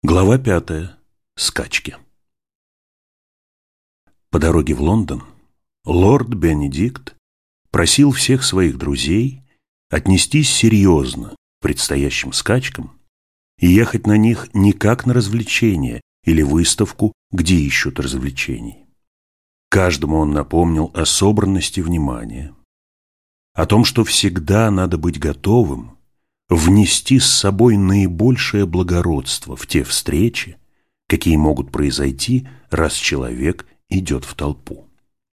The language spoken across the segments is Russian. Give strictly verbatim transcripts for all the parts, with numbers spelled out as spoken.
Глава пятая. Скачки. По дороге в Лондон лорд Бенедикт просил всех своих друзей отнестись серьезно к предстоящим скачкам и ехать на них не как на развлечение или выставку, где ищут развлечений. Каждому он напомнил о собранности внимания, о том, что всегда надо быть готовым внести с собой наибольшее благородство в те встречи, какие могут произойти, раз человек идет в толпу.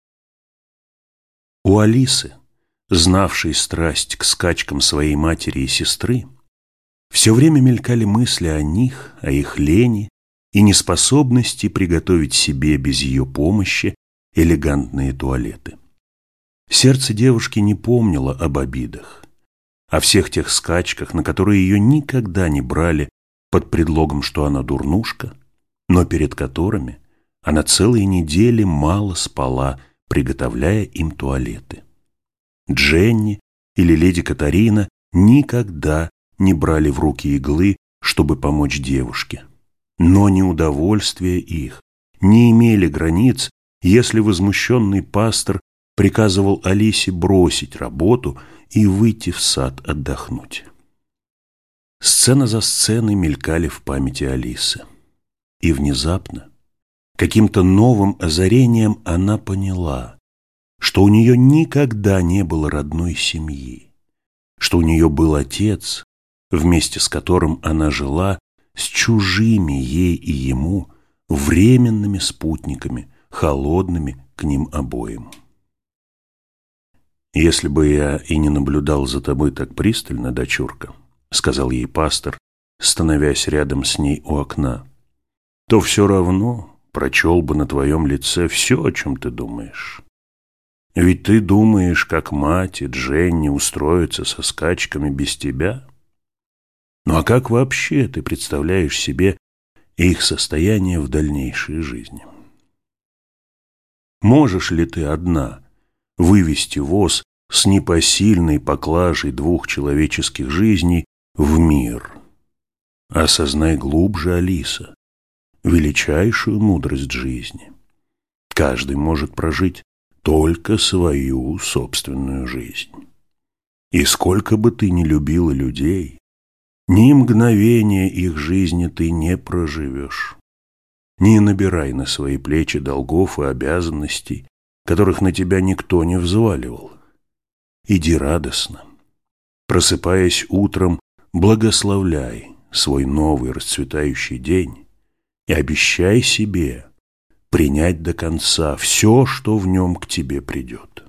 У Алисы, знавшей страсть к скачкам своей матери и сестры, все время мелькали мысли о них, о их лени и неспособности приготовить себе без ее помощи элегантные туалеты. Сердце девушки не помнило об обидах, о всех тех скачках, на которые ее никогда не брали под предлогом, что она дурнушка, но перед которыми она целые недели мало спала, приготовляя им туалеты. Дженни или леди Катарина никогда не брали в руки иглы, чтобы помочь девушке. Но неудовольствия их не имели границ, если возмущенный пастор приказывал Алисе бросить работу и выйти в сад отдохнуть. Сцена за сценой мелькали в памяти Алисы. И внезапно, каким-то новым озарением она поняла, что у нее никогда не было родной семьи, что у нее был отец, вместе с которым она жила с чужими ей и ему временными спутниками, холодными к ним обоим. «Если бы я и не наблюдал за тобой так пристально, дочурка», — сказал ей пастор, становясь рядом с ней у окна, «то все равно прочел бы на твоем лице все, о чем ты думаешь. Ведь ты думаешь, как мать и Дженни устроятся со скачками без тебя. Ну а как вообще ты представляешь себе их состояние в дальнейшей жизни? Можешь ли ты одна вывести воз с непосильной поклажей двух человеческих жизней в мир? Осознай глубже, Алиса, величайшую мудрость жизни. Каждый может прожить только свою собственную жизнь. И сколько бы ты ни любила людей, ни мгновения их жизни ты не проживешь. Не набирай на свои плечи долгов и обязанностей, которых на тебя никто не взваливал. Иди радостно. Просыпаясь утром, благословляй свой новый расцветающий день и обещай себе принять до конца все, что в нем к тебе придет.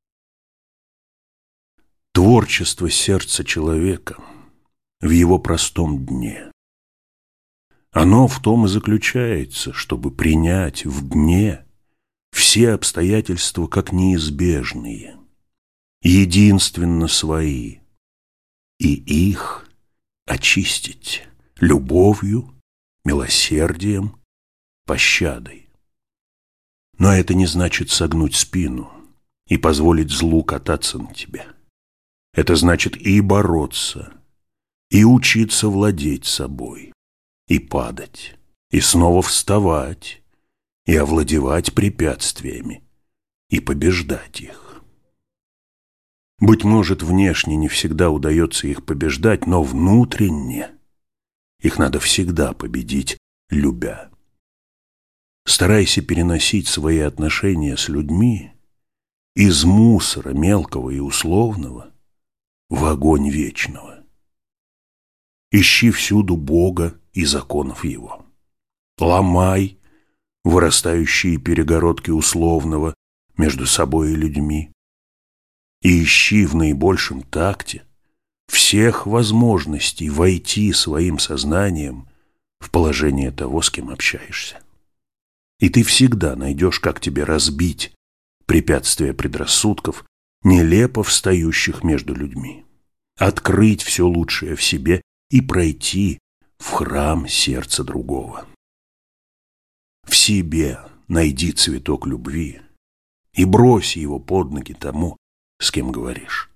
Творчество сердца человека в его простом дне. Оно в том и заключается, чтобы принять в дне все обстоятельства как неизбежные, единственно свои, и их очистить любовью, милосердием, пощадой. Но это не значит согнуть спину и позволить злу кататься на тебя. Это значит и бороться, и учиться владеть собой, и падать, и снова вставать, и овладевать препятствиями, и побеждать их. Быть может, внешне не всегда удается их побеждать, но внутренне их надо всегда победить, любя. Старайся переносить свои отношения с людьми из мусора мелкого и условного в огонь вечного. Ищи всюду Бога и законов Его. Ломай вырастающие перегородки условного между собой и людьми. И ищи в наибольшем такте всех возможностей войти своим сознанием в положение того, с кем общаешься. И ты всегда найдешь, как тебе разбить препятствия предрассудков, нелепо встающих между людьми, открыть все лучшее в себе и пройти в храм сердца другого. В себе найди цветок любви и брось его под ноги тому, с кем говоришь.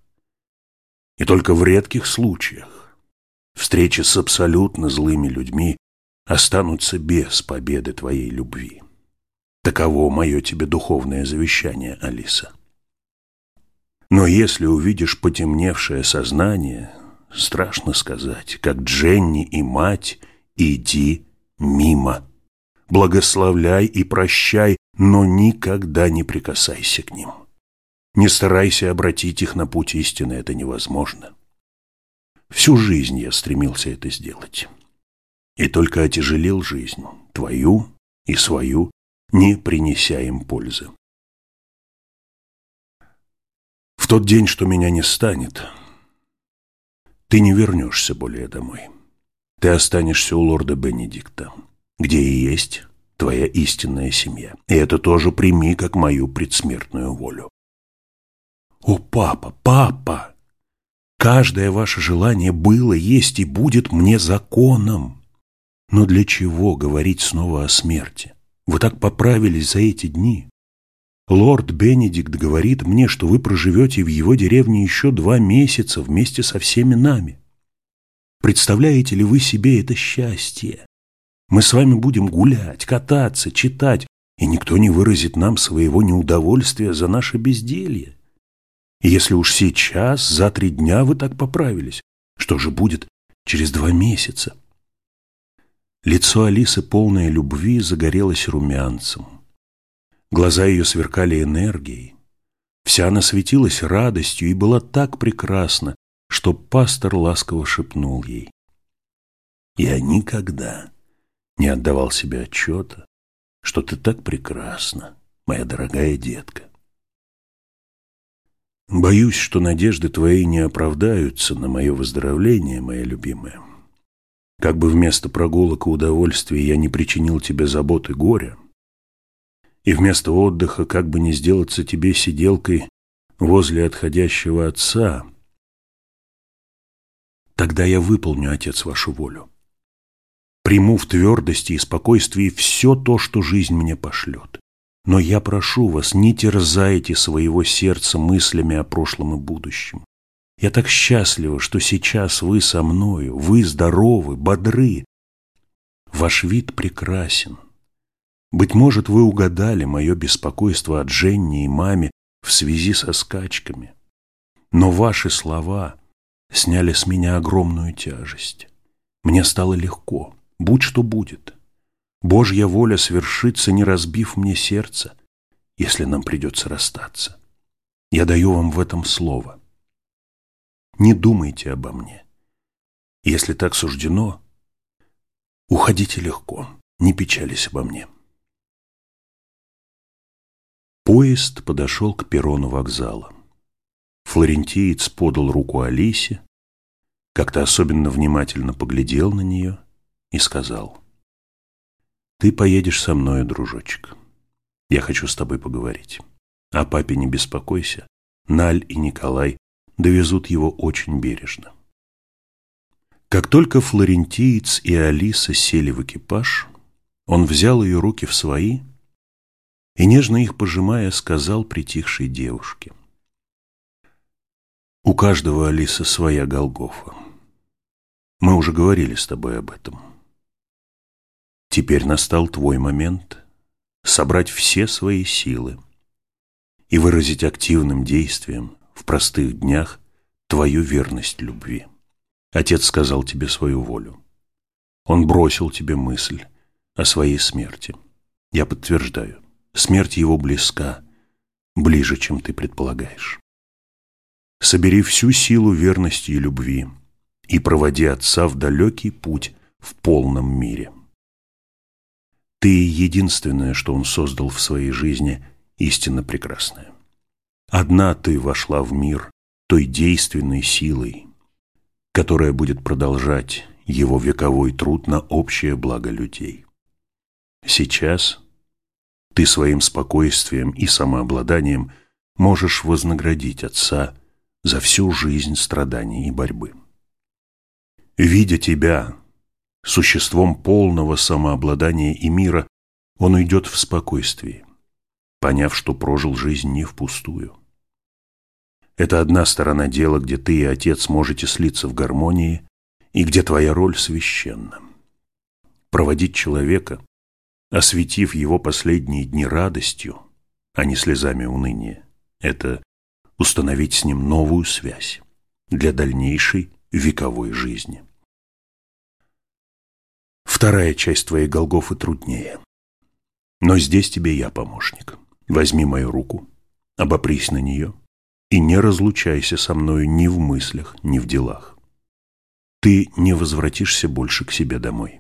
И только в редких случаях встречи с абсолютно злыми людьми останутся без победы твоей любви. Таково мое тебе духовное завещание, Алиса. Но если увидишь потемневшее сознание, страшно сказать, как Дженни и мать, иди мимо. Благословляй и прощай, но никогда не прикасайся к ним. Не старайся обратить их на путь истины, это невозможно. Всю жизнь я стремился это сделать. И только отяжелил жизнь, твою и свою, не принеся им пользы. В тот день, что меня не станет, ты не вернешься более домой. Ты останешься у лорда Бенедикта, где и есть твоя истинная семья. И это тоже прими как мою предсмертную волю. О, папа, папа! Каждое ваше желание было, есть и будет мне законом. Но для чего говорить снова о смерти? Вы так поправились за эти дни. Лорд Бенедикт говорит мне, что вы проживете в его деревне еще два месяца вместе со всеми нами. Представляете ли вы себе это счастье? Мы с вами будем гулять, кататься, читать, и никто не выразит нам своего неудовольствия за наше безделье. И если уж сейчас, за три дня вы так поправились, что же будет через два месяца? Лицо Алисы, полное любви, загорелось румянцем. Глаза ее сверкали энергией. Вся она светилась радостью и была так прекрасна, что пастор ласково шепнул ей: «Я никогда не отдавал себе отчета, что ты так прекрасна, моя дорогая детка. Боюсь, что надежды твои не оправдаются на мое выздоровление, моя любимая. Как бы вместо прогулок и удовольствия я не причинил тебе забот и горя, и вместо отдыха как бы не сделаться тебе сиделкой возле отходящего отца, тогда я выполню, отец, вашу волю. Приму в твердости и спокойствии все то, что жизнь мне пошлет. Но я прошу вас, не терзайте своего сердца мыслями о прошлом и будущем. Я так счастлива, что сейчас вы со мною, вы здоровы, бодры. Ваш вид прекрасен. Быть может, вы угадали мое беспокойство о Дженни и маме в связи со скачками. Но ваши слова сняли с меня огромную тяжесть. Мне стало легко, будь что будет. Божья воля свершится, не разбив мне сердце, если нам придется расстаться. Я даю вам в этом слово. Не думайте обо мне. Если так суждено, уходите легко, не печались обо мне». Поезд подошел к перрону вокзала. Флорентиец подал руку Алисе, как-то особенно внимательно поглядел на нее и сказал: «Ты поедешь со мною, дружочек. Я хочу с тобой поговорить. О папе не беспокойся. Наль и Николай довезут его очень бережно». Как только флорентиец и Алиса сели в экипаж, он взял ее руки в свои и, нежно их пожимая, сказал притихшей девушке: «У каждого, Алиса, своя Голгофа. Мы уже говорили с тобой об этом. Теперь настал твой момент собрать все свои силы и выразить активным действием в простых днях твою верность любви. Отец сказал тебе свою волю. Он бросил тебе мысль о своей смерти. Я подтверждаю, смерть его близка, ближе, чем ты предполагаешь. Собери всю силу верности и любви и проводи отца в далекий путь в полном мире. Ты единственное, что он создал в своей жизни, истинно прекрасное. Одна ты вошла в мир той действенной силой, которая будет продолжать его вековой труд на общее благо людей. Сейчас ты своим спокойствием и самообладанием можешь вознаградить отца за всю жизнь страданий и борьбы. Видя тебя существом полного самообладания и мира, он уйдет в спокойствии, поняв, что прожил жизнь не впустую. Это одна сторона дела, где ты и отец можете слиться в гармонии и где твоя роль священна. Проводить человека, осветив его последние дни радостью, а не слезами уныния, это установить с ним новую связь для дальнейшей вековой жизни. Вторая часть твоей Голгофы труднее. Но здесь тебе я помощник. Возьми мою руку, обопрись на нее и не разлучайся со мною ни в мыслях, ни в делах. Ты не возвратишься больше к себе домой.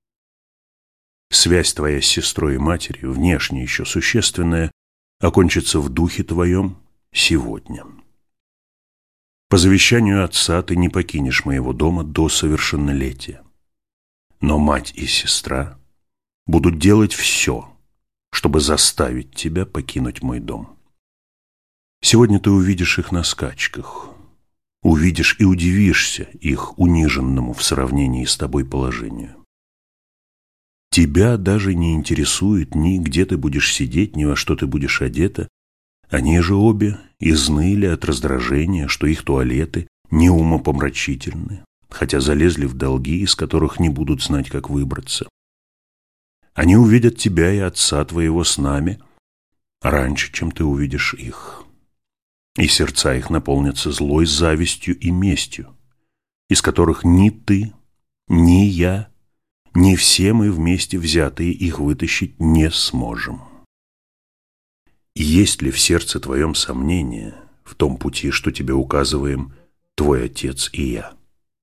Связь твоя с сестрой и матерью, внешне еще существенная, окончится в духе твоем сегодня. По завещанию отца ты не покинешь моего дома до совершеннолетия. Но мать и сестра будут делать все, чтобы заставить тебя покинуть мой дом. Сегодня ты увидишь их на скачках, увидишь и удивишься их униженному в сравнении с тобой положению. Тебя даже не интересует ни где ты будешь сидеть, ни во что ты будешь одета. Они же обе изныли от раздражения, что их туалеты неумопомрачительны, хотя залезли в долги, из которых не будут знать, как выбраться. Они увидят тебя и отца твоего с нами раньше, чем ты увидишь их. И сердца их наполнятся злой завистью и местью, из которых ни ты, ни я, ни все мы вместе взятые их вытащить не сможем. Есть ли в сердце твоем сомнение в том пути, что тебе указываем твой отец и я?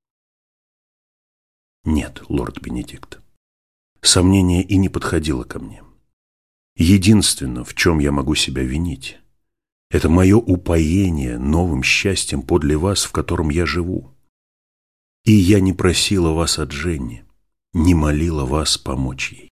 Нет, лорд Бенедикт. Сомнение и не подходило ко мне. Единственное, в чем я могу себя винить, это мое упоение новым счастьем подле вас, в котором я живу. И я не просила вас о Дженни, не молила вас помочь ей.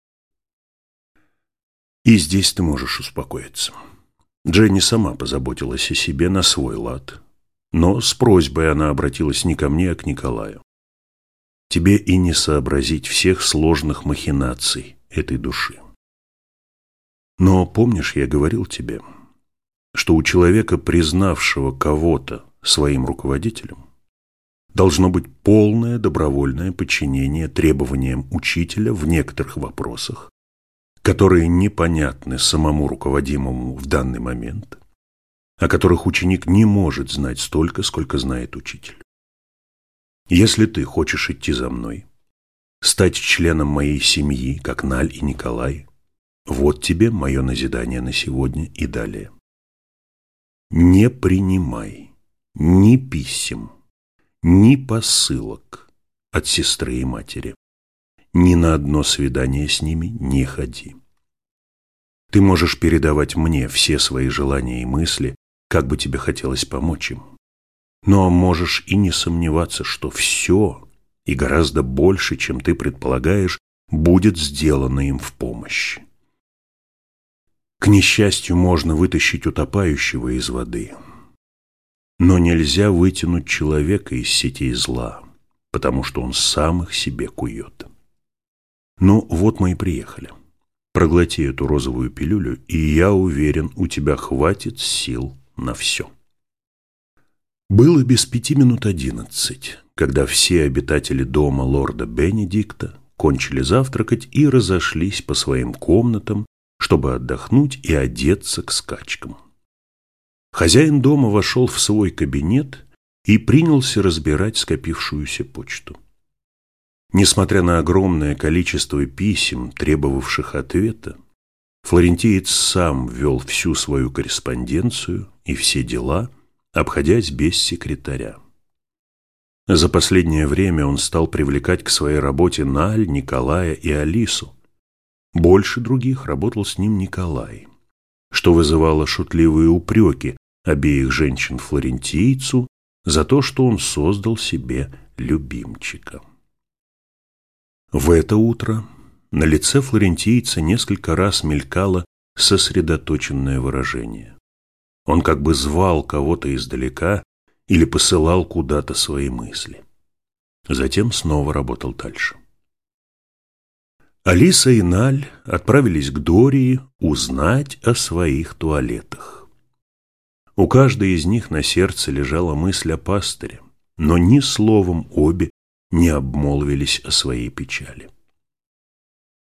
И здесь ты можешь успокоиться. Дженни сама позаботилась о себе на свой лад, но с просьбой она обратилась не ко мне, а к Николаю. Тебе и не сообразить всех сложных махинаций этой души. Но помнишь, я говорил тебе, что у человека, признавшего кого-то своим руководителем, должно быть полное добровольное подчинение требованиям учителя в некоторых вопросах, которые непонятны самому руководимому в данный момент, о которых ученик не может знать столько, сколько знает учитель. Если ты хочешь идти за мной, стать членом моей семьи, как Наль и Николай, вот тебе мое назидание на сегодня и далее. Не принимай ни писем, ни посылок от сестры и матери. Ни на одно свидание с ними не ходи. Ты можешь передавать мне все свои желания и мысли, как бы тебе хотелось помочь им. Но можешь и не сомневаться, что все, и гораздо больше, чем ты предполагаешь, будет сделано им в помощь. К несчастью, можно вытащить утопающего из воды, но нельзя вытянуть человека из сетей зла, потому что он сам их себе кует. Ну, вот мы и приехали. Проглоти эту розовую пилюлю, и я уверен, у тебя хватит сил на все. Было без пяти минут одиннадцать, когда все обитатели дома лорда Бенедикта кончили завтракать и разошлись по своим комнатам, чтобы отдохнуть и одеться к скачкам. Хозяин дома вошел в свой кабинет и принялся разбирать скопившуюся почту. Несмотря на огромное количество писем, требовавших ответа, флорентиец сам вел всю свою корреспонденцию и все дела, обходясь без секретаря. За последнее время он стал привлекать к своей работе Наль, Николая и Алису. Больше других работал с ним Николай, что вызывало шутливые упреки обеих женщин флорентийцу за то, что он создал себе любимчика. В это утро на лице флорентийца несколько раз мелькало сосредоточенное выражение. Он как бы звал кого-то издалека или посылал куда-то свои мысли. Затем снова работал дальше. Алиса и Наль отправились к Дории узнать о своих туалетах. У каждой из них на сердце лежала мысль о пастыре, но ни словом обе не обмолвились о своей печали.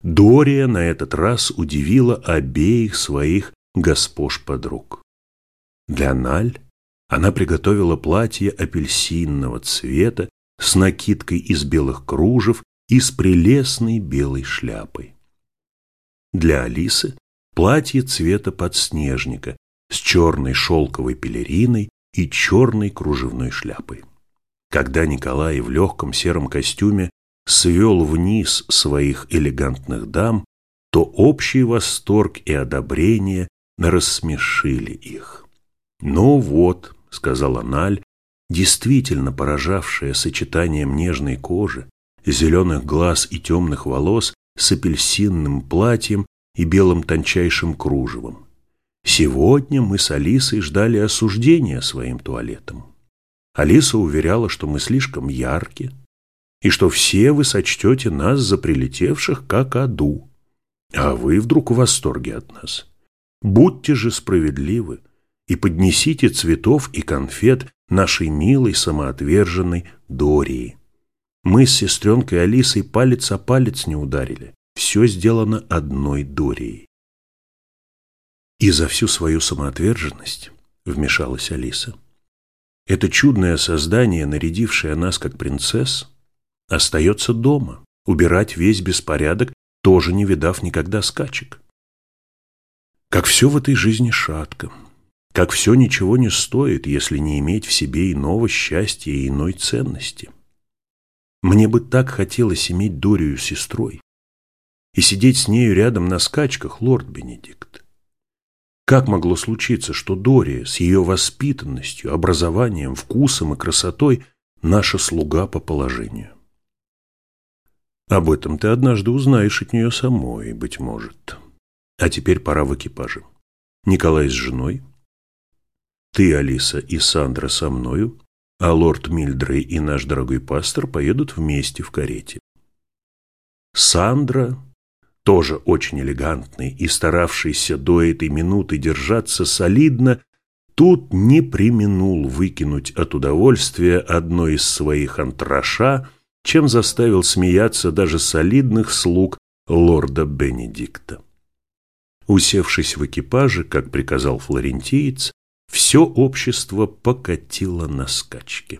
Дория на этот раз удивила обеих своих госпож-подруг. Для Наль она приготовила платье апельсинного цвета с накидкой из белых кружев и с прелестной белой шляпой. Для Алисы платье цвета подснежника с черной шелковой пелериной и черной кружевной шляпой. Когда Николай в легком сером костюме свел вниз своих элегантных дам, то общий восторг и одобрение рассмешили их. «Ну вот», — сказала Наль, действительно поражавшая сочетанием нежной кожи, зеленых глаз и темных волос с апельсинным платьем и белым тончайшим кружевом. «Сегодня мы с Алисой ждали осуждения своим туалетом. Алиса уверяла, что мы слишком ярки, и что все вы сочтете нас за прилетевших как аду, а вы вдруг в восторге от нас. Будьте же справедливы и поднесите цветов и конфет нашей милой самоотверженной Дории. Мы с сестренкой Алисой палец о палец не ударили. Все сделано одной Дорией». «И за всю свою самоотверженность», — вмешалась Алиса, «это чудное создание, нарядившее нас как принцесс, остается дома, убирать весь беспорядок, тоже не видав никогда скачек. Как все в этой жизни шатко, как все ничего не стоит, если не иметь в себе иного счастья и иной ценности. Мне бы так хотелось иметь Дорию сестрой и сидеть с нею рядом на скачках, лорд Бенедикт. Как могло случиться, что Дория с ее воспитанностью, образованием, вкусом и красотой наша слуга по положению? Об этом ты однажды узнаешь от нее самой, быть может. А теперь пора в экипаже. Николай с женой, ты, Алиса, и Сандра со мною, а лорд Мильдрей и наш дорогой пастор поедут вместе в карете. Сандра, тоже очень элегантный и старавшийся до этой минуты держаться солидно, тут не преминул выкинуть от удовольствия одно из своих антраша, чем заставил смеяться даже солидных слуг лорда Бенедикта. Усевшись в экипаже, как приказал флорентиец, все общество покатило на скачки.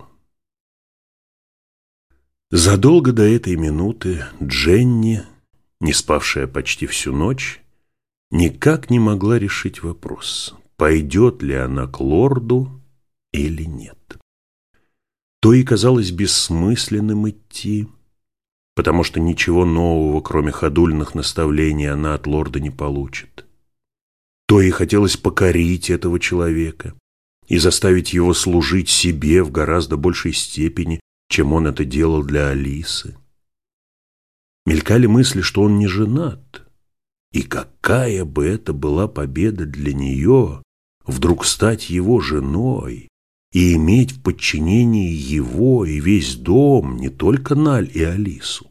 Задолго до этой минуты Дженни, не спавшая почти всю ночь, никак не могла решить вопрос, пойдет ли она к лорду или нет. То и казалось бессмысленным идти, потому что ничего нового, кроме ходульных наставлений, она от лорда не получит. То и хотелось покорить этого человека и заставить его служить себе в гораздо большей степени, чем он это делал для Алисы. Мелькали мысли, что он не женат, и какая бы это была победа для нее, вдруг стать его женой и иметь в подчинении его и весь дом, не только Наль и Алису.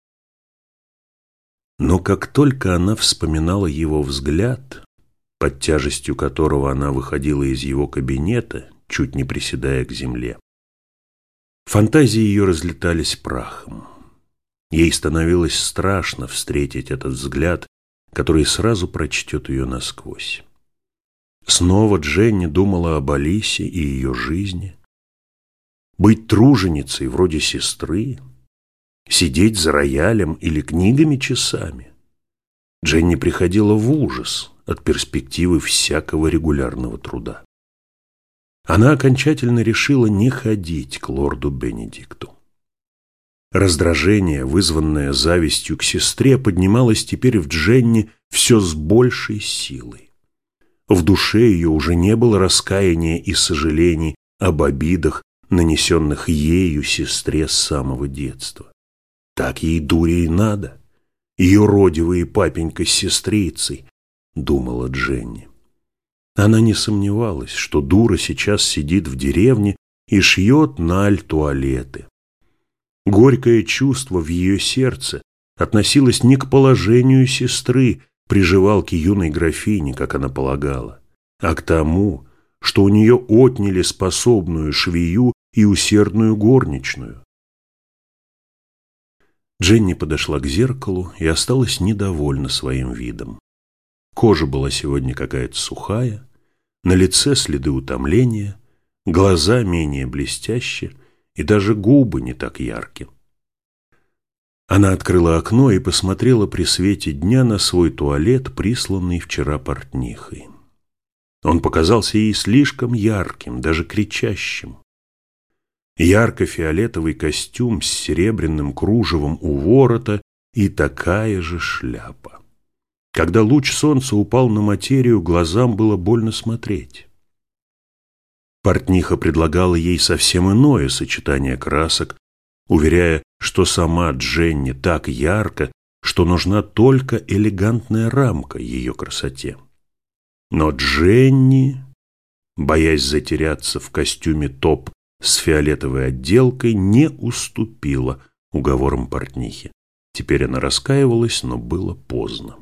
Но как только она вспоминала его взгляд, под тяжестью которого она выходила из его кабинета, чуть не приседая к земле, фантазии ее разлетались прахом. Ей становилось страшно встретить этот взгляд, который сразу прочтет ее насквозь. Снова Дженни думала об Алисе и ее жизни. Быть труженицей вроде сестры, сидеть за роялем или книгами часами. Дженни приходила в ужас от перспективы всякого регулярного труда. Она окончательно решила не ходить к лорду Бенедикту. Раздражение, вызванное завистью к сестре, поднималось теперь в Дженни все с большей силой. В душе ее уже не было раскаяния и сожалений об обидах, нанесенных ею сестре с самого детства. Так ей дуре и надо, ее родивые папенька с сестрицей, думала Дженни. Она не сомневалась, что дура сейчас сидит в деревне и шьет Наль туалеты. Горькое чувство в ее сердце относилось не к положению сестры, приживалки юной графини, как она полагала, а к тому, что у нее отняли способную швею и усердную горничную. Дженни подошла к зеркалу и осталась недовольна своим видом. Кожа была сегодня какая-то сухая, на лице следы утомления, глаза менее блестящие и даже губы не так яркие. Она открыла окно и посмотрела при свете дня на свой туалет, присланный вчера портнихой. Он показался ей слишком ярким, даже кричащим. Ярко-фиолетовый костюм с серебряным кружевом у ворота и такая же шляпа. Когда луч солнца упал на материю, глазам было больно смотреть. Портниха предлагала ей совсем иное сочетание красок, уверяя, что сама Дженни так ярко, что нужна только элегантная рамка ее красоте. Но Дженни, боясь затеряться в костюме топ с фиолетовой отделкой, не уступила уговорам портнихи. Теперь она раскаивалась, но было поздно.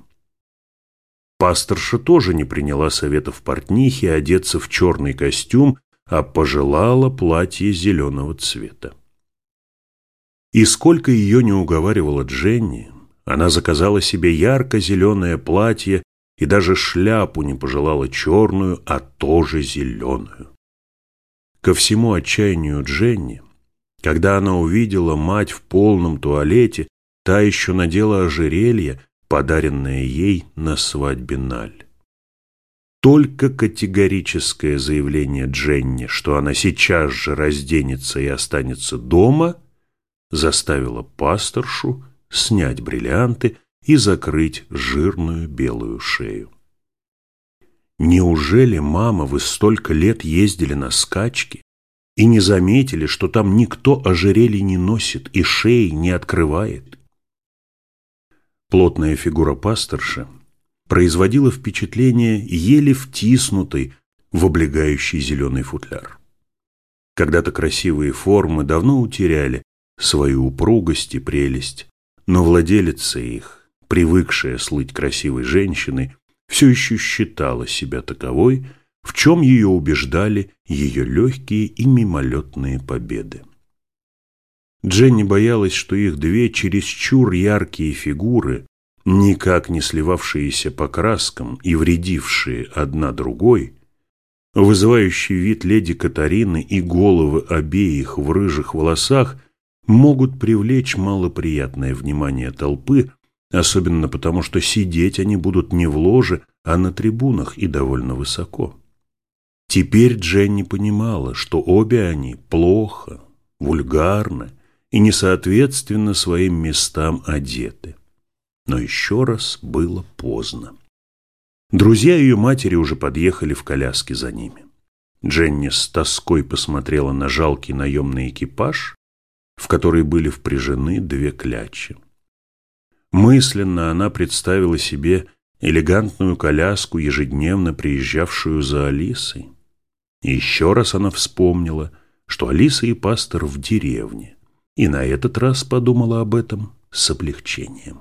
Пасторша тоже не приняла советов портнихи одеться в черный костюм, а пожелала платье зеленого цвета. И сколько ее не уговаривала Дженни, она заказала себе ярко-зеленое платье и даже шляпу не пожелала черную, а тоже зеленую. Ко всему отчаянию Дженни, когда она увидела мать в полном туалете, та еще надела ожерелье, подаренное ей на свадьбе Наль. Только категорическое заявление Дженни, что она сейчас же разденется и останется дома, заставило пасторшу снять бриллианты и закрыть жирную белую шею. Неужели, мама, вы столько лет ездили на скачки и не заметили, что там никто ожерелье не носит и шеи не открывает? Плотная фигура пасторши производила впечатление еле втиснутой в облегающий зеленый футляр. Когда-то красивые формы давно утеряли свою упругость и прелесть, но владелица их, привыкшая слыть красивой женщиной, все еще считала себя таковой, в чем ее убеждали ее легкие и мимолетные победы. Дженни боялась, что их две чересчур яркие фигуры, никак не сливавшиеся по краскам и вредившие одна другой, вызывающий вид леди Катарины и головы обеих в рыжих волосах, могут привлечь малоприятное внимание толпы, особенно потому, что сидеть они будут не в ложе, а на трибунах и довольно высоко. Теперь Дженни понимала, что обе они плохо, вульгарно и несоответственно своим местам одеты. Но еще раз было поздно. Друзья ее матери уже подъехали в коляске за ними. Дженни с тоской посмотрела на жалкий наемный экипаж, в который были впряжены две клячи. Мысленно она представила себе элегантную коляску, ежедневно приезжавшую за Алисой. И еще раз она вспомнила, что Алиса и пастор в деревне, и на этот раз подумала об этом с облегчением.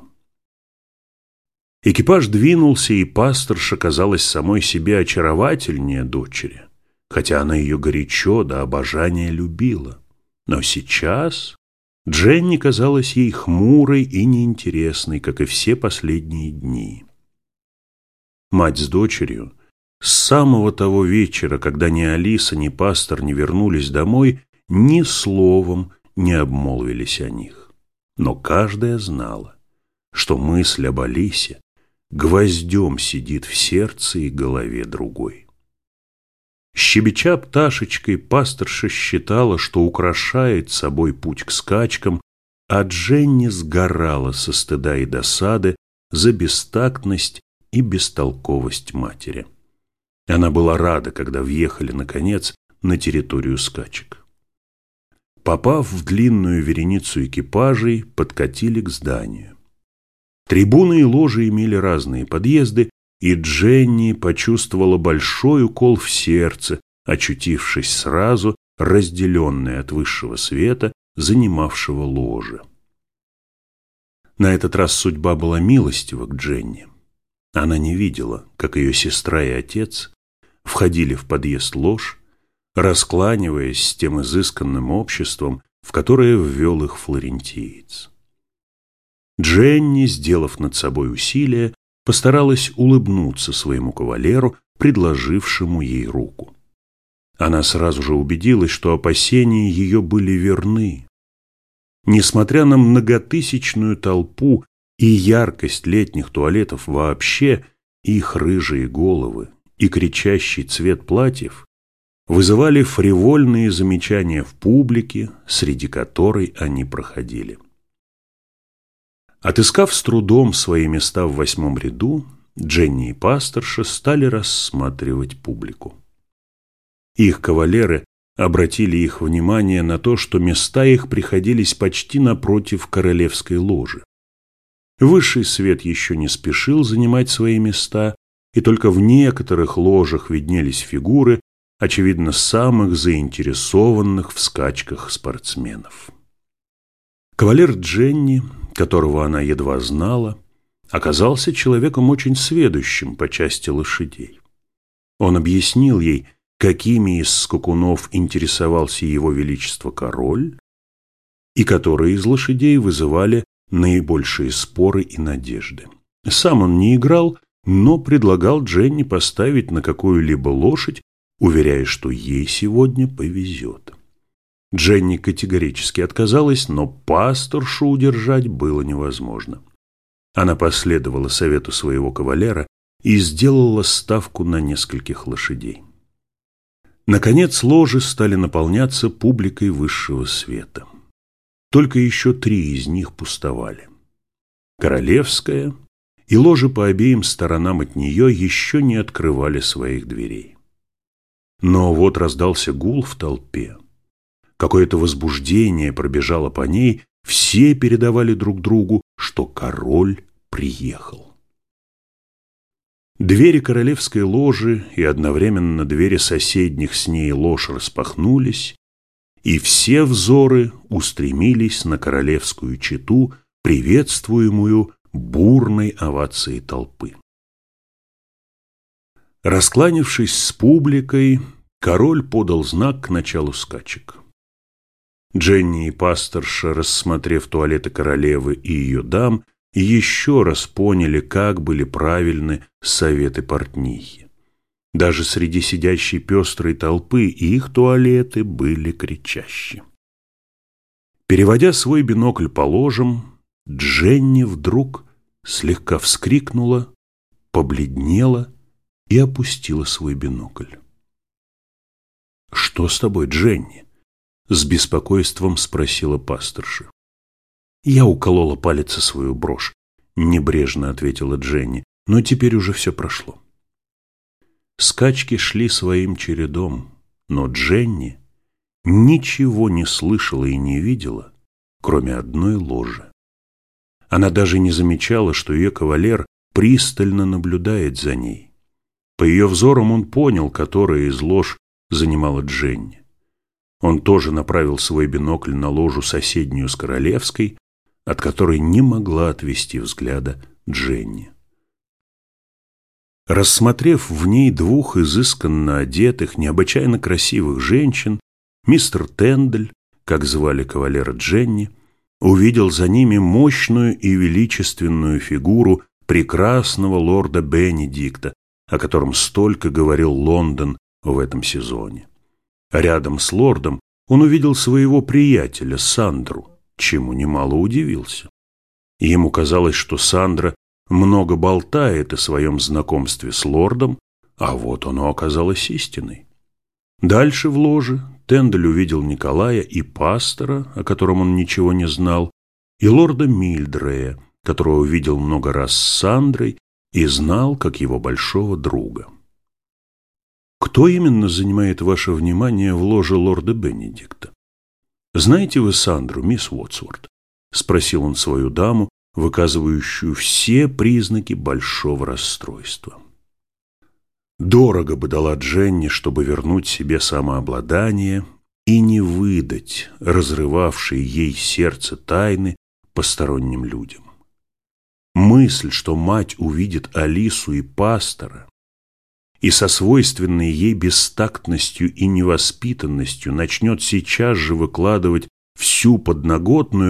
Экипаж двинулся, и пасторша казалась самой себе очаровательнее дочери, хотя она ее горячо до обожания любила. Но сейчас Дженни казалась ей хмурой и неинтересной, как и все последние дни. Мать с дочерью с самого того вечера, когда ни Алиса, ни пастор не вернулись домой, ни словом не обмолвились о них. Но каждая знала, что мысль об Алисе гвоздем сидит в сердце и голове другой. Щебеча пташечкой, пасторша считала, что украшает собой путь к скачкам, а Дженни сгорала со стыда и досады за бестактность и бестолковость матери. Она была рада, когда въехали, наконец, на территорию скачек. Попав в длинную вереницу экипажей, подкатили к зданию. Трибуны и ложи имели разные подъезды, и Дженни почувствовала большой укол в сердце, очутившись сразу разделенной от высшего света, занимавшего ложе. На этот раз судьба была милостива к Дженни. Она не видела, как ее сестра и отец входили в подъезд лож, раскланиваясь с тем изысканным обществом, в которое ввел их флорентиец. Дженни, сделав над собой усилие, постаралась улыбнуться своему кавалеру, предложившему ей руку. Она сразу же убедилась, что опасения ее были верны. Несмотря на многотысячную толпу и яркость летних туалетов вообще, их рыжие головы и кричащий цвет платьев вызывали фривольные замечания в публике, среди которой они проходили. Отыскав с трудом свои места в восьмом ряду, Дженни и пасторша стали рассматривать публику. Их кавалеры обратили их внимание на то, что места их приходились почти напротив королевской ложи. Высший свет еще не спешил занимать свои места, и только в некоторых ложах виднелись фигуры, очевидно, самых заинтересованных в скачках спортсменов. Кавалер Дженни, которого она едва знала, оказался человеком очень сведущим по части лошадей. Он объяснил ей, какими из скакунов интересовался его величество король, и которые из лошадей вызывали наибольшие споры и надежды. Сам он не играл, но предлагал Дженни поставить на какую-либо лошадь, уверяя, что ей сегодня повезет. Дженни категорически отказалась, но пасторшу удержать было невозможно. Она последовала совету своего кавалера и сделала ставку на нескольких лошадей. Наконец ложи стали наполняться публикой высшего света. Только еще три из них пустовали. Королевская и ложи по обеим сторонам от нее еще не открывали своих дверей. Но вот раздался гул в толпе. Какое-то возбуждение пробежало по ней, все передавали друг другу, что король приехал. Двери королевской ложи и одновременно двери соседних с ней лож распахнулись, и все взоры устремились на королевскую чету, приветствуемую бурной овацией толпы. Раскланившись с публикой, король подал знак к началу скачек. Дженни и пасторша, рассмотрев туалеты королевы и ее дам, еще раз поняли, как были правильны советы портнихи. Даже среди сидящей пестрой толпы их туалеты были кричащи. Переводя свой бинокль по ложам, Дженни вдруг слегка вскрикнула, побледнела и опустила свой бинокль. «Что с тобой, Дженни?» — с беспокойством спросила пасторша. «Я уколола палец о свою брошь», — небрежно ответила Дженни, — «но теперь уже все прошло». Скачки шли своим чередом, но Дженни ничего не слышала и не видела, кроме одной ложи. Она даже не замечала, что ее кавалер пристально наблюдает за ней. По ее взорам он понял, которая из лож занимала Дженни. Он тоже направил свой бинокль на ложу, соседнюю с королевской, от которой не могла отвести взгляда Дженни. Рассмотрев в ней двух изысканно одетых, необычайно красивых женщин, мистер Тендель, как звали кавалера Дженни, увидел за ними мощную и величественную фигуру прекрасного лорда Бенедикта, о котором столько говорил Лондон в этом сезоне. Рядом с лордом он увидел своего приятеля Сандру, чему немало удивился. Ему казалось, что Сандра много болтает о своем знакомстве с лордом, а вот оно оказалось истиной. Дальше в ложе Тендель увидел Николая и пастора, о котором он ничего не знал, и лорда Мильдрея, которого видел много раз с Сандрой и знал как его большого друга. «Кто именно занимает ваше внимание в ложе лорда Бенедикта? Знаете вы Сандру, мисс Уотсворт?» — спросил он свою даму, выказывающую все признаки большого расстройства. Дорого бы дала Дженни, чтобы вернуть себе самообладание и не выдать разрывавшие ей сердце тайны посторонним людям. Мысль, что мать увидит Алису и пастора, и со свойственной ей бестактностью и невоспитанностью начнет сейчас же выкладывать всю подноготную,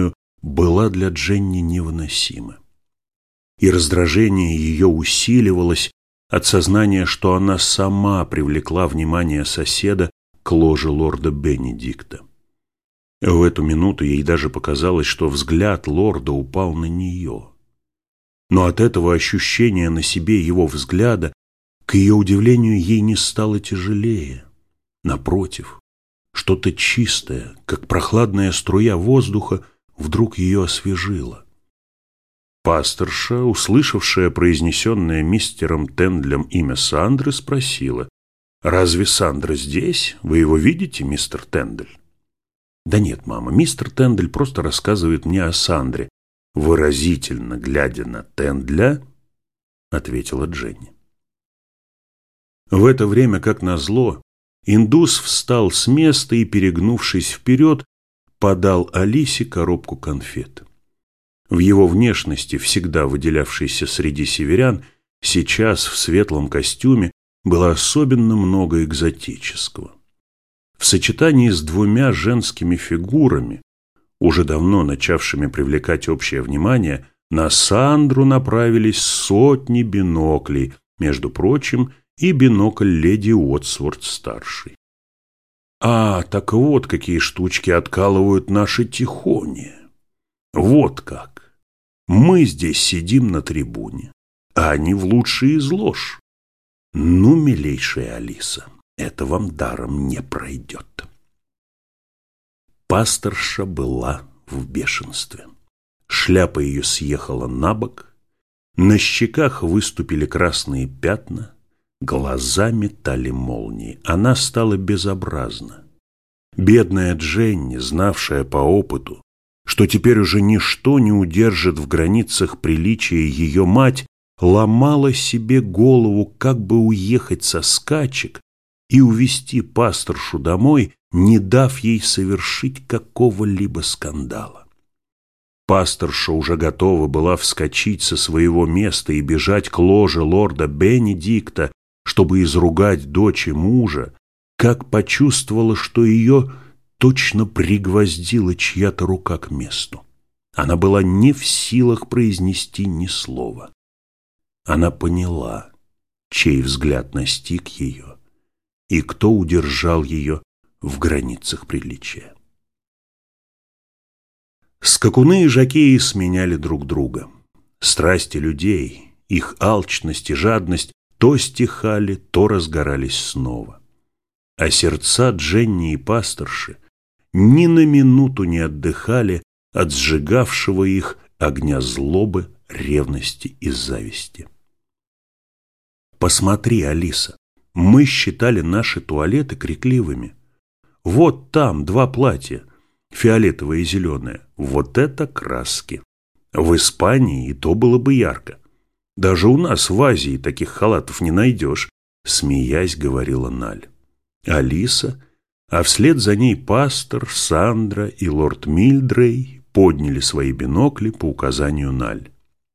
была для Дженни невыносима. И раздражение ее усиливалось от сознания, что она сама привлекла внимание соседа к ложе лорда Бенедикта. В эту минуту ей даже показалось, что взгляд лорда упал на нее. Но от этого ощущения на себе его взгляда, к ее удивлению, ей не стало тяжелее. Напротив, что-то чистое, как прохладная струя воздуха, вдруг ее освежило. Пасторша, услышавшая произнесенное мистером Тендлем имя Сандры, спросила: «Разве Сандра здесь? Вы его видите, мистер Тендель?» «Да нет, мама, мистер Тендель просто рассказывает мне о Сандре», выразительно глядя на Тендля, ответила Дженни. В это время, как назло, индус встал с места и, перегнувшись вперед, подал Алисе коробку конфет. В его внешности, всегда выделявшейся среди северян, сейчас в светлом костюме было особенно много экзотического. В сочетании с двумя женскими фигурами, уже давно начавшими привлекать общее внимание, на Сандру направились сотни биноклей, между прочим, и бинокль леди Уотсворт-старшей. «А, так вот какие штучки откалывают наши тихони. Вот как. Мы здесь сидим на трибуне, а они в лучшие из лож. Ну, милейшая Алиса, это вам даром не пройдет». Пасторша была в бешенстве. Шляпа ее съехала на бок, на щеках выступили красные пятна, глаза метали молнии. Она стала безобразна. Бедная Дженни, знавшая по опыту, что теперь уже ничто не удержит в границах приличия ее мать, ломала себе голову, как бы уехать со скачек и увести пасторшу домой, не дав ей совершить какого-либо скандала. Пасторша уже готова была вскочить со своего места и бежать к ложе лорда Бенедикта, чтобы изругать дочь и мужа, как почувствовала, что ее точно пригвоздила чья-то рука к месту. Она была не в силах произнести ни слова. Она поняла, чей взгляд настиг ее и кто удержал ее в границах приличия. Скакуны и жокеи сменяли друг друга. Страсти людей, их алчность и жадность то стихали, то разгорались снова. А сердца Дженни и пасторши ни на минуту не отдыхали от сжигавшего их огня злобы, ревности и зависти. «Посмотри, Алиса, мы считали наши туалеты крикливыми. Вот там два платья, фиолетовое и зеленое. Вот это краски. В Испании и то было бы ярко. Даже у нас в Азии таких халатов не найдешь», — смеясь говорила Наль. Алиса, а вслед за ней пастор, Сандра и лорд Мильдрей подняли свои бинокли по указанию Наль.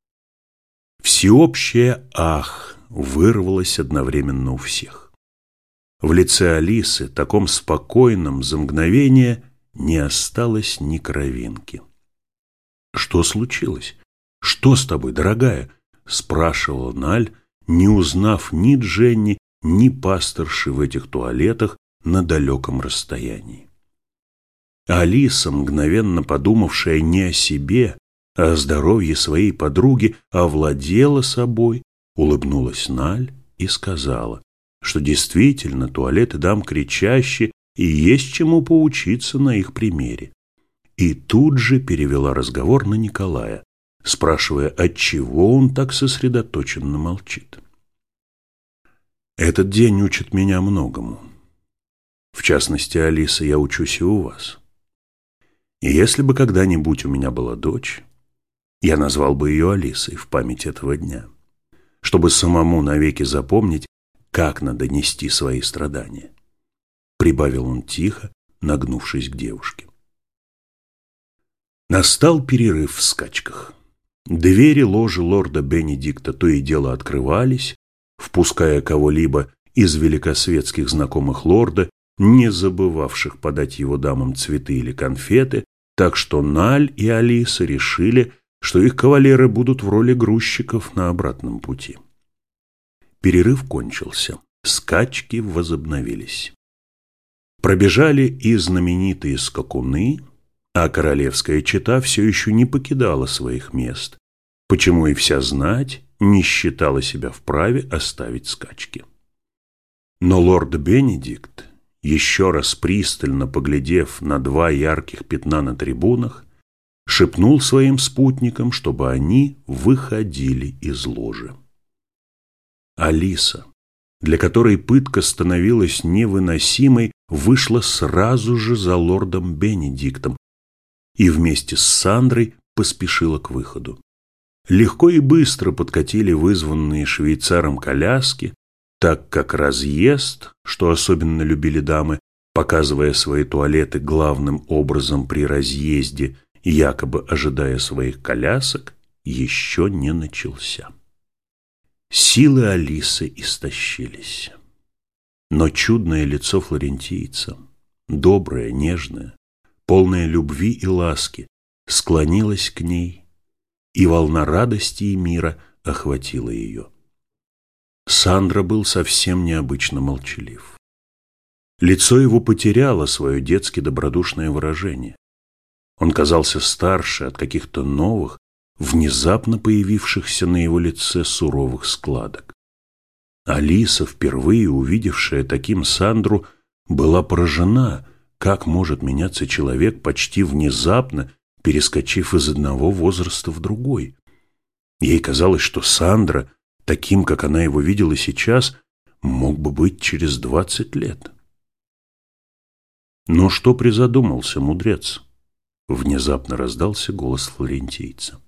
Всеобщее «ах» вырвалось одновременно у всех. В лице Алисы, таком спокойном за мгновение, не осталось ни кровинки. «Что случилось? Что с тобой, дорогая?» — спрашивала Наль, не узнав ни Дженни, ни пасторши в этих туалетах на далеком расстоянии. Алиса, мгновенно подумавшая не о себе, а о здоровье своей подруги, овладела собой, улыбнулась Наль и сказала, что действительно туалеты дам кричащие и есть чему поучиться на их примере. И тут же перевела разговор на Николая, спрашивая, отчего он так сосредоточенно молчит. «Этот день учит меня многому. В частности, Алиса, я учусь и у вас. И если бы когда-нибудь у меня была дочь, я назвал бы ее Алисой в память этого дня, чтобы самому навеки запомнить, как надо нести свои страдания», — прибавил он тихо, нагнувшись к девушке. Настал перерыв в скачках. Двери ложи лорда Бенедикта то и дело открывались, впуская кого-либо из великосветских знакомых лорда, не забывавших подать его дамам цветы или конфеты, так что Наль и Алиса решили, что их кавалеры будут в роли грузчиков на обратном пути. Перерыв кончился, скачки возобновились. Пробежали и знаменитые скакуны, а королевская чета все еще не покидала своих мест, почему и вся знать не считала себя вправе оставить скачки. Но лорд Бенедикт, еще раз пристально поглядев на два ярких пятна на трибунах, шепнул своим спутникам, чтобы они выходили из ложи. Алиса, для которой пытка становилась невыносимой, вышла сразу же за лордом Бенедиктом и вместе с Сандрой поспешила к выходу. Легко и быстро подкатили вызванные швейцаром коляски, так как разъезд, что особенно любили дамы, показывая свои туалеты главным образом при разъезде, якобы ожидая своих колясок, еще не начался. Силы Алисы истощились. Но чудное лицо флорентийца, доброе, нежное, полное любви и ласки, склонилось к ней, и волна радости и мира охватила ее. Сандро был совсем необычно молчалив. Лицо его потеряло свое детски добродушное выражение. Он казался старше от каких-то новых, внезапно появившихся на его лице суровых складок. Алиса, впервые увидевшая таким Сандру, была поражена, как может меняться человек, почти внезапно перескочив из одного возраста в другой. Ей казалось, что Сандра, таким, как она его видела сейчас, мог бы быть через двадцать лет. «Но что призадумался, мудрец?» — внезапно раздался голос флорентийца.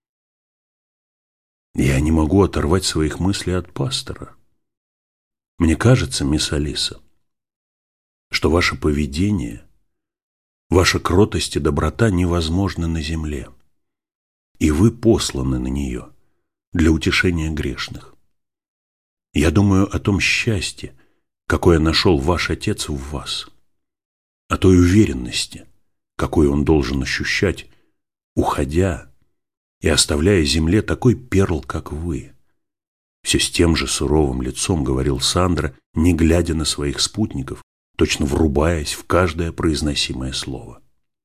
«Я не могу оторвать своих мыслей от пастора. Мне кажется, мисс Алиса, что ваше поведение, ваша кротость и доброта невозможны на земле, и вы посланы на нее для утешения грешных. Я думаю о том счастье, какое нашел ваш отец в вас, о той уверенности, какую он должен ощущать, уходя и оставляя земле такой перл, как вы». Все с тем же суровым лицом говорил Сандро, не глядя на своих спутников, точно врубаясь в каждое произносимое слово.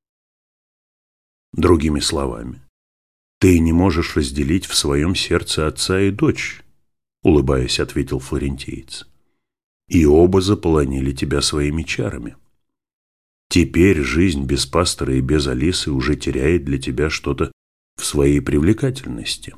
Другими словами, ты не можешь разделить в своем сердце отца и дочь, улыбаясь, ответил флорентиец. И оба заполонили тебя своими чарами. Теперь жизнь без пастора и без Алисы уже теряет для тебя что-то в своей привлекательности.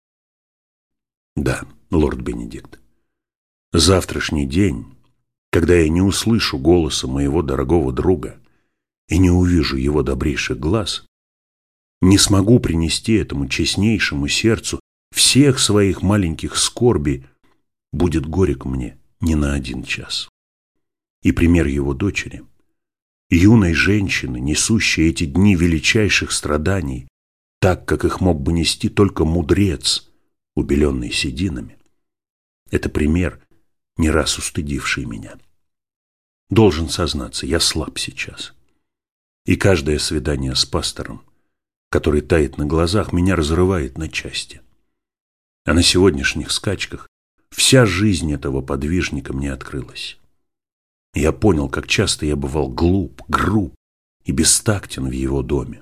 Да, лорд Бенедикт, завтрашний день, когда я не услышу голоса моего дорогого друга и не увижу его добрейших глаз, не смогу принести этому честнейшему сердцу всех своих маленьких скорбей, будет горек мне не на один час. И пример его дочери, юной женщины, несущей эти дни величайших страданий, так, как их мог бы нести только мудрец, убеленный сединами, это пример, не раз устыдивший меня. Должен сознаться, я слаб сейчас. И каждое свидание с пастором, который тает на глазах, меня разрывает на части. А на сегодняшних скачках вся жизнь этого подвижника мне открылась. Я понял, как часто я бывал глуп, груб и бестактен в его доме.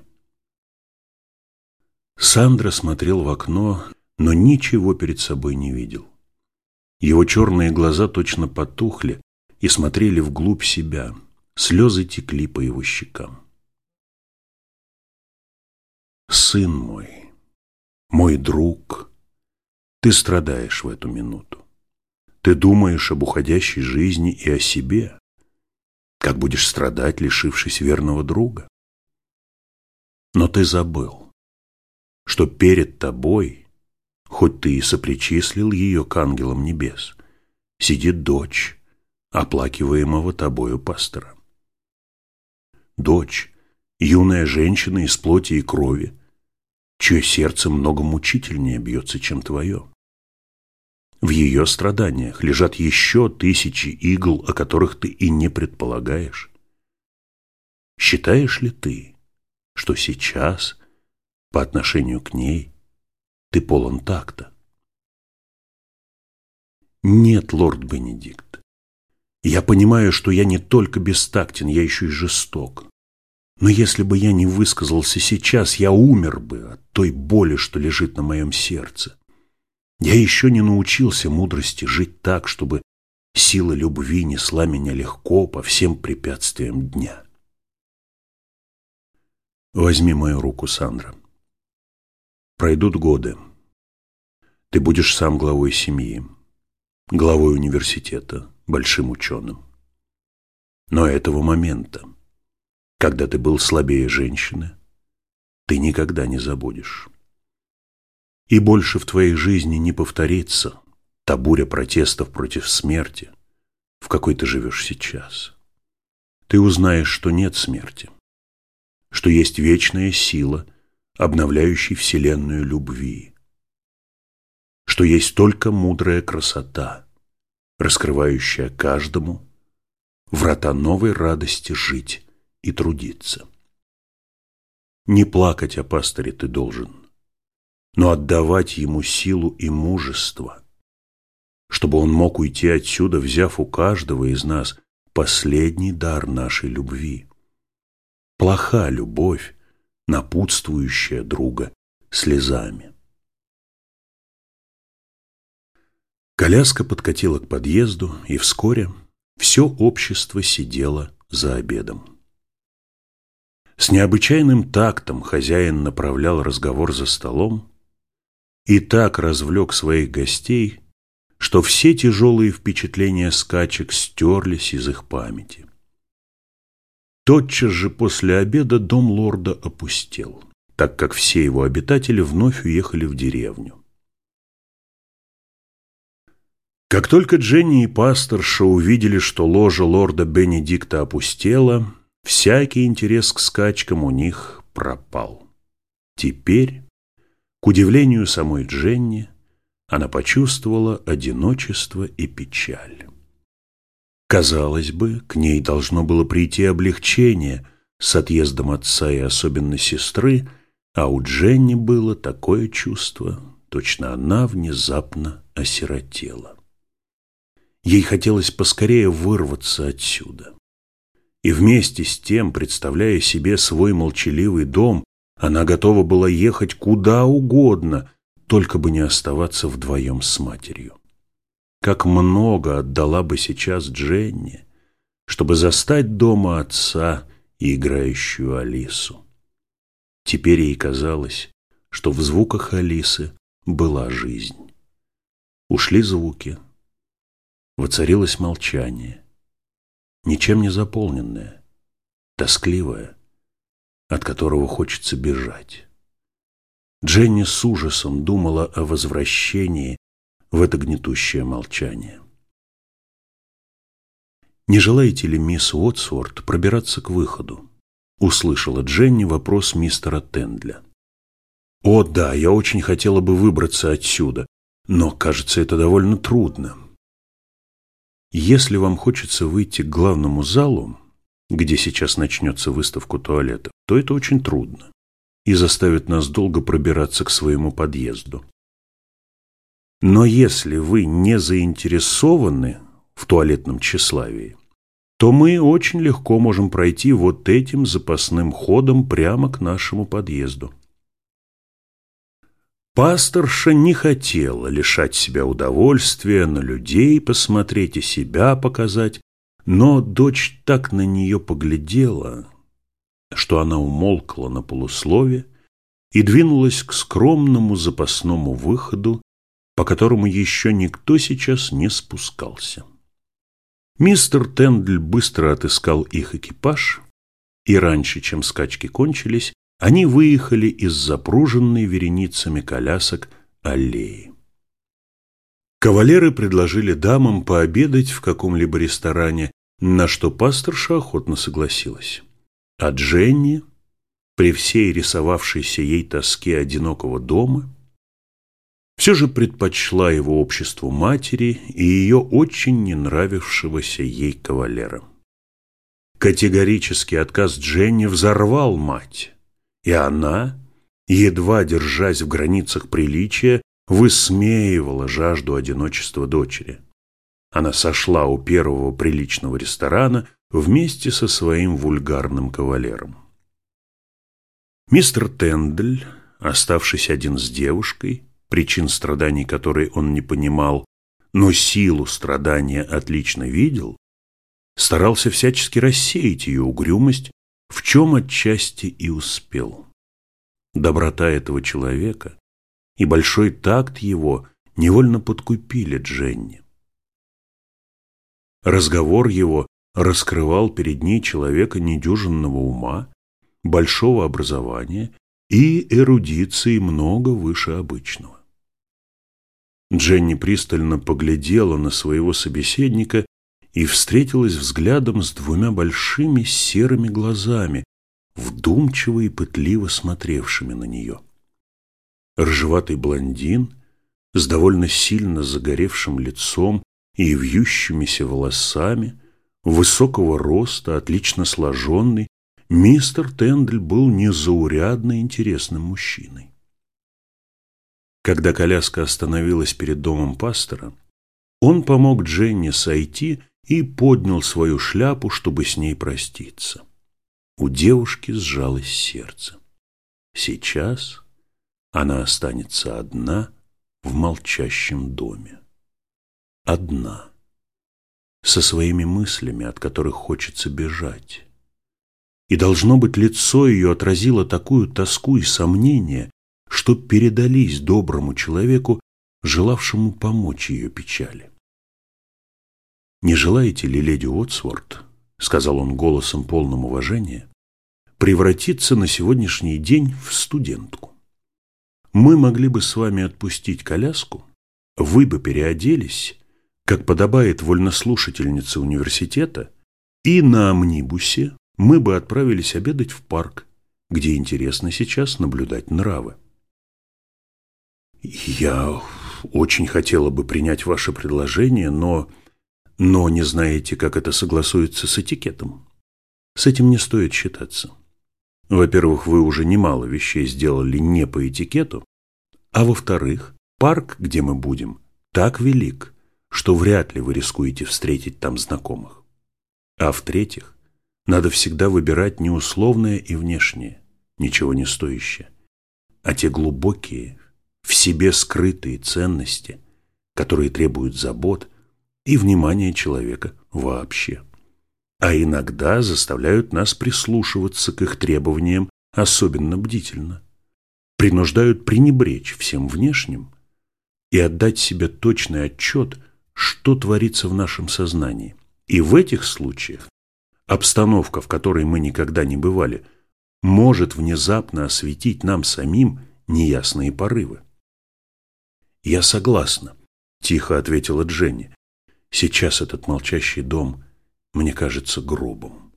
Сандро смотрел в окно, но ничего перед собой не видел. Его черные глаза точно потухли и смотрели вглубь себя. Слезы текли по его щекам. «Сын мой, мой друг, ты страдаешь в эту минуту. Ты думаешь об уходящей жизни и о себе. Как будешь страдать, лишившись верного друга? Но ты забыл, что перед тобой, хоть ты и сопричислил ее к ангелам небес, сидит дочь оплакиваемого тобою пастора. Дочь, юная женщина из плоти и крови, чье сердце много мучительнее бьется, чем твое. В ее страданиях лежат еще тысячи игл, о которых ты и не предполагаешь. Считаешь ли ты, что сейчас, по отношению к ней, ты полон такта. Нет, лорд Бенедикт, я понимаю, что я не только бестактен, я еще и жесток. Но если бы я не высказался сейчас, я умер бы от той боли, что лежит на моем сердце. Я еще не научился мудрости жить так, чтобы сила любви несла меня легко по всем препятствиям дня. Возьми мою руку, Сандра. Пройдут годы. Ты будешь сам главой семьи, главой университета, большим ученым. Но этого момента, когда ты был слабее женщины, ты никогда не забудешь. И больше в твоей жизни не повторится та буря протестов против смерти, в какой ты живешь сейчас. Ты узнаешь, что нет смерти, что есть вечная сила, обновляющая вселенную любви, что есть только мудрая красота, раскрывающая каждому врата новой радости жить и трудиться. Не плакать о пастыре ты должен, но отдавать ему силу и мужество, чтобы он мог уйти отсюда, взяв у каждого из нас последний дар нашей любви. Плоха любовь, напутствующая друга слезами. Коляска подкатила к подъезду, и вскоре все общество сидело за обедом. С необычайным тактом хозяин направлял разговор за столом и так развлек своих гостей, что все тяжелые впечатления скачек стерлись из их памяти. Тотчас же после обеда дом лорда опустел, так как все его обитатели вновь уехали в деревню. Как только Дженни и пасторша увидели, что ложа лорда Бенедикта опустела, всякий интерес к скачкам у них пропал. Теперь, к удивлению самой Дженни, она почувствовала одиночество и печаль. Казалось бы, к ней должно было прийти облегчение с отъездом отца и особенно сестры, а у Дженни было такое чувство, точно она внезапно осиротела. Ей хотелось поскорее вырваться отсюда. И вместе с тем, представляя себе свой молчаливый дом, она готова была ехать куда угодно, только бы не оставаться вдвоем с матерью. Как много отдала бы сейчас Дженни, чтобы застать дома отца и играющую Алису. Теперь ей казалось, что в звуках Алисы была жизнь. Ушли звуки, воцарилось молчание, ничем не заполненное, тоскливое, от которого хочется бежать. Дженни с ужасом думала о возвращении в это гнетущее молчание. «Не желаете ли, мисс Уотсворт, пробираться к выходу?» — услышала Дженни вопрос мистера Тендля. «О, да, я очень хотела бы выбраться отсюда, но, кажется, это довольно трудно. Если вам хочется выйти к главному залу, где сейчас начнется выставка туалетов, то это очень трудно и заставит нас долго пробираться к своему подъезду. Но если вы не заинтересованы в туалетном тщеславии, то мы очень легко можем пройти вот этим запасным ходом прямо к нашему подъезду». Пасторша не хотела лишать себя удовольствия на людей посмотреть и себя показать, но дочь так на нее поглядела, что она умолкла на полуслове и двинулась к скромному запасному выходу, по которому еще никто сейчас не спускался. Мистер Тендль быстро отыскал их экипаж, и раньше, чем скачки кончились, они выехали из запруженной вереницами колясок аллеи. Кавалеры предложили дамам пообедать в каком-либо ресторане, на что пасторша охотно согласилась. А Дженни, при всей рисовавшейся ей тоске одинокого дома, все же предпочла его обществу матери и ее очень не нравившегося ей кавалера. Категорический отказ Дженни взорвал мать, И она, едва держась в границах приличия, высмеивала жажду одиночества дочери. Она сошла у первого приличного ресторана вместе со своим вульгарным кавалером. Мистер Тендель, оставшись один с девушкой, причин страданий которой он не понимал, но силу страдания отлично видел, старался всячески рассеять ее угрюмость, в чем отчасти и успел. Доброта этого человека и большой такт его невольно подкупили Дженни. Разговор его раскрывал перед ней человека недюжинного ума, большого образования и эрудиции много выше обычного. Дженни пристально поглядела на своего собеседника и встретилась взглядом с двумя большими серыми глазами, вдумчиво и пытливо смотревшими на нее. Рыжеватый блондин с довольно сильно загоревшим лицом и вьющимися волосами, высокого роста, отлично сложенный, мистер Тендель был незаурядно интересным мужчиной. Когда коляска остановилась перед домом пастора, он помог Дженни сойти и поднял свою шляпу, чтобы с ней проститься. У девушки сжалось сердце. Сейчас она останется одна в молчащем доме. Одна, со своими мыслями, от которых хочется бежать. И, должно быть, лицо ее отразило такую тоску и сомнение, что передались доброму человеку, желавшему помочь ее печали. «Не желаете ли, леди Уотсворт, — сказал он голосом полным уважения, — превратиться на сегодняшний день в студентку? Мы могли бы с вами отпустить коляску, вы бы переоделись, как подобает вольнослушательнице университета, и на амнибусе мы бы отправились обедать в парк, где интересно сейчас наблюдать нравы. Я очень хотела бы принять ваше предложение, но... но не знаете, как это согласуется с этикетом. С этим не стоит считаться. Во-первых, вы уже немало вещей сделали не по этикету, а во-вторых, парк, где мы будем, так велик, что вряд ли вы рискуете встретить там знакомых. А в-третьих, надо всегда выбирать не условное и внешнее, ничего не стоящее, а те глубокие, в себе скрытые ценности, которые требуют забот и внимания человека вообще, а иногда заставляют нас прислушиваться к их требованиям особенно бдительно, принуждают пренебречь всем внешним и отдать себе точный отчет, что творится в нашем сознании. И в этих случаях обстановка, в которой мы никогда не бывали, может внезапно осветить нам самим неясные порывы. «Я согласна», — тихо ответила Дженни. «Сейчас этот молчащий дом мне кажется гробом».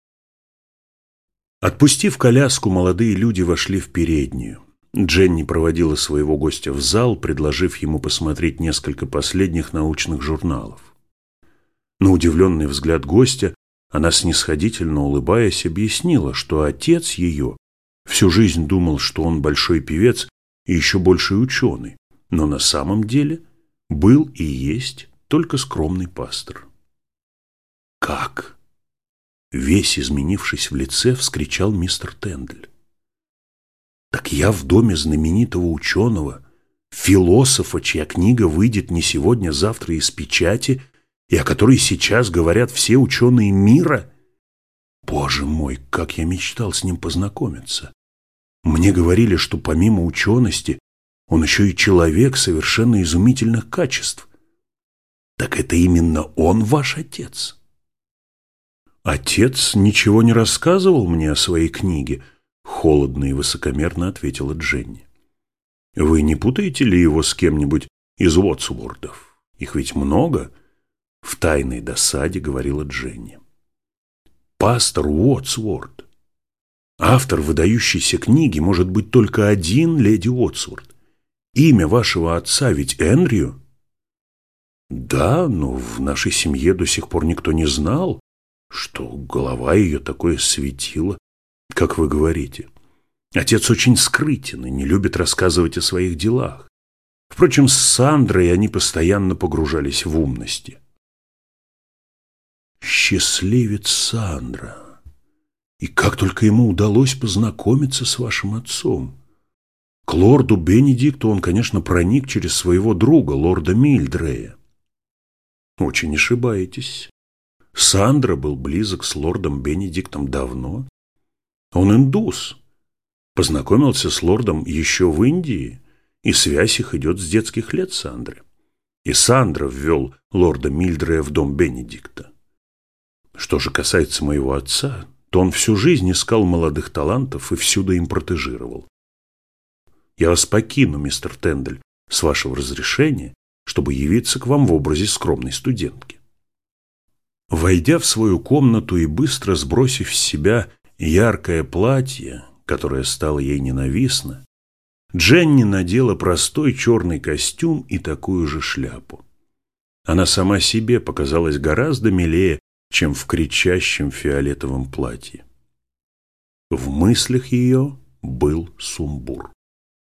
Отпустив коляску, молодые люди вошли в переднюю. Дженни проводила своего гостя в зал, предложив ему посмотреть несколько последних научных журналов. На удивленный взгляд гостя она, снисходительно улыбаясь, объяснила, что отец ее всю жизнь думал, что он большой певец и еще больший ученый, но на самом деле был и есть только скромный пастор. «Как?» — весь изменившись в лице, вскричал мистер Тендель. «Так я в доме знаменитого ученого, философа, чья книга выйдет не сегодня-завтра из печати, и о которой сейчас говорят все ученые мира? Боже мой, как я мечтал с ним познакомиться! Мне говорили, что помимо учености он еще и человек совершенно изумительных качеств. Так это именно он ваш отец?» «Отец ничего не рассказывал мне о своей книге», — холодно и высокомерно ответила Дженни. «Вы не путаете ли его с кем-нибудь из Уотсвордов? Их ведь много», — в тайной досаде говорила Дженни. «Пастор Уотсворд. Автор выдающейся книги может быть только один, леди Уотсворд. Имя вашего отца ведь Эндрю?» «Да, но в нашей семье до сих пор никто не знал, что голова ее такое светило, как вы говорите. Отец очень скрытен и не любит рассказывать о своих делах. Впрочем, с Сандрой они постоянно погружались в умности. Счастливец Сандра! И как только ему удалось познакомиться с вашим отцом. К лорду Бенедикту он, конечно, проник через своего друга, лорда Мильдрея. Очень ошибаетесь. Сандра был близок с лордом Бенедиктом давно. Он индус. Познакомился с лордом еще в Индии, и связь их идет с детских лет Сандры. И Сандра ввел лорда Мильдрея в дом Бенедикта. Что же касается моего отца, то он всю жизнь искал молодых талантов и всюду им протежировал. Я вас покину, мистер Тендель, с вашего разрешения, чтобы явиться к вам в образе скромной студентки. Войдя в свою комнату и быстро сбросив с себя яркое платье, которое стало ей ненавистно, Дженни надела простой черный костюм и такую же шляпу. Она сама себе показалась гораздо милее, чем в кричащем фиолетовом платье. В мыслях ее был сумбур.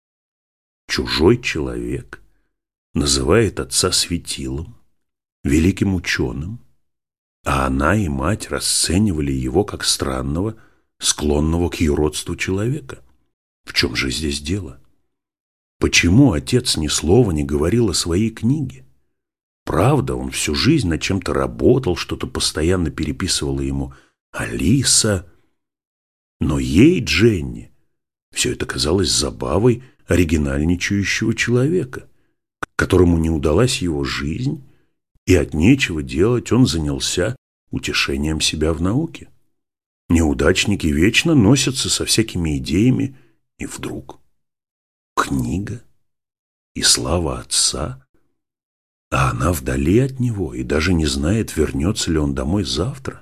Чужой человек называет отца светилом, великим ученым, а она и мать расценивали его как странного, склонного к юродству человека. В чем же здесь дело? Почему отец ни слова не говорил о своей книге? Правда, он всю жизнь над чем-то работал, что-то постоянно переписывала ему Алиса. Но ей, Дженни, все это казалось забавой оригинальничающего человека, которому не удалась его жизнь, и от нечего делать он занялся утешением себя в науке. Неудачники вечно носятся со всякими идеями, и вдруг книга и слава отца, а она вдали от него и даже не знает, вернется ли он домой завтра.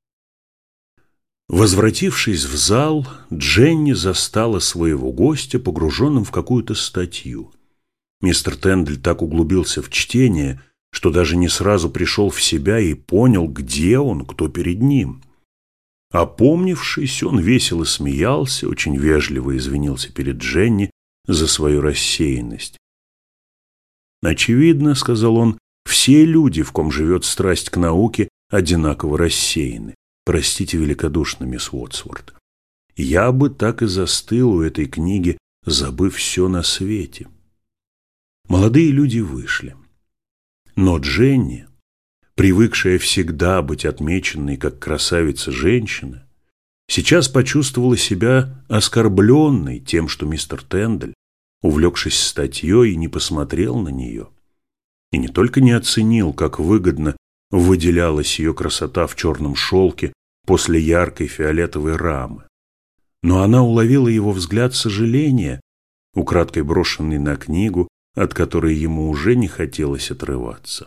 Возвратившись в зал, Дженни застала своего гостя погруженным в какую-то статью. Мистер Тендель так углубился в чтение, что даже не сразу пришел в себя и понял, где он, кто перед ним. Опомнившись, он весело смеялся, очень вежливо извинился перед Дженни за свою рассеянность. «Очевидно, — сказал он, — все люди, в ком живет страсть к науке, одинаково рассеяны. Простите великодушно, мисс Уотсворт. Я бы так и застыл у этой книги, забыв все на свете». Молодые люди вышли. Но Дженни, привыкшая всегда быть отмеченной как красавица-женщина, сейчас почувствовала себя оскорбленной тем, что мистер Тендель, увлекшись статьей, не посмотрел на нее и не только не оценил, как выгодно выделялась ее красота в черном шелке после яркой фиолетовой рамы, но она уловила его взгляд сожаления, украдкой брошенный на книгу, от которой ему уже не хотелось отрываться.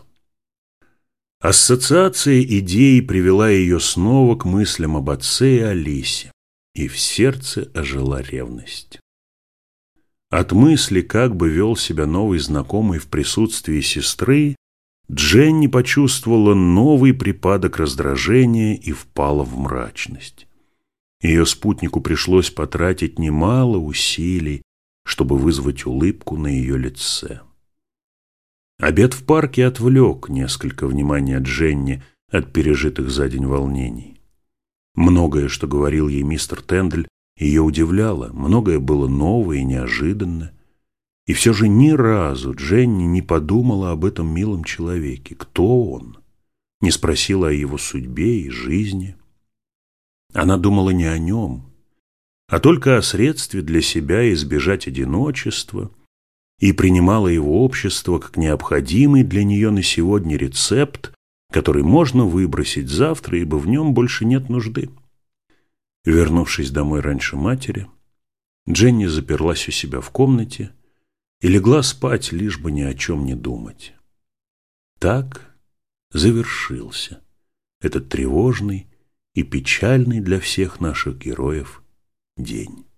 Ассоциация идей привела ее снова к мыслям об отце и Алисе, и в сердце ожила ревность. От мысли, как бы вел себя новый знакомый в присутствии сестры, Дженни почувствовала новый припадок раздражения и впала в мрачность. Ее спутнику пришлось потратить немало усилий, чтобы вызвать улыбку на ее лице. Обед в парке отвлек несколько внимания Дженни от пережитых за день волнений. Многое, что говорил ей мистер Тендель, ее удивляло, многое было новое и неожиданно. И все же ни разу Дженни не подумала об этом милом человеке. Кто он? Не спросила о его судьбе и жизни. Она думала не о нем, а только о средстве для себя избежать одиночества, и принимала его общество как необходимый для нее на сегодня рецепт, который можно выбросить завтра, ибо в нем больше нет нужды. Вернувшись домой раньше матери, Дженни заперлась у себя в комнате и легла спать, лишь бы ни о чем не думать. Так завершился этот тревожный и печальный для всех наших героев день.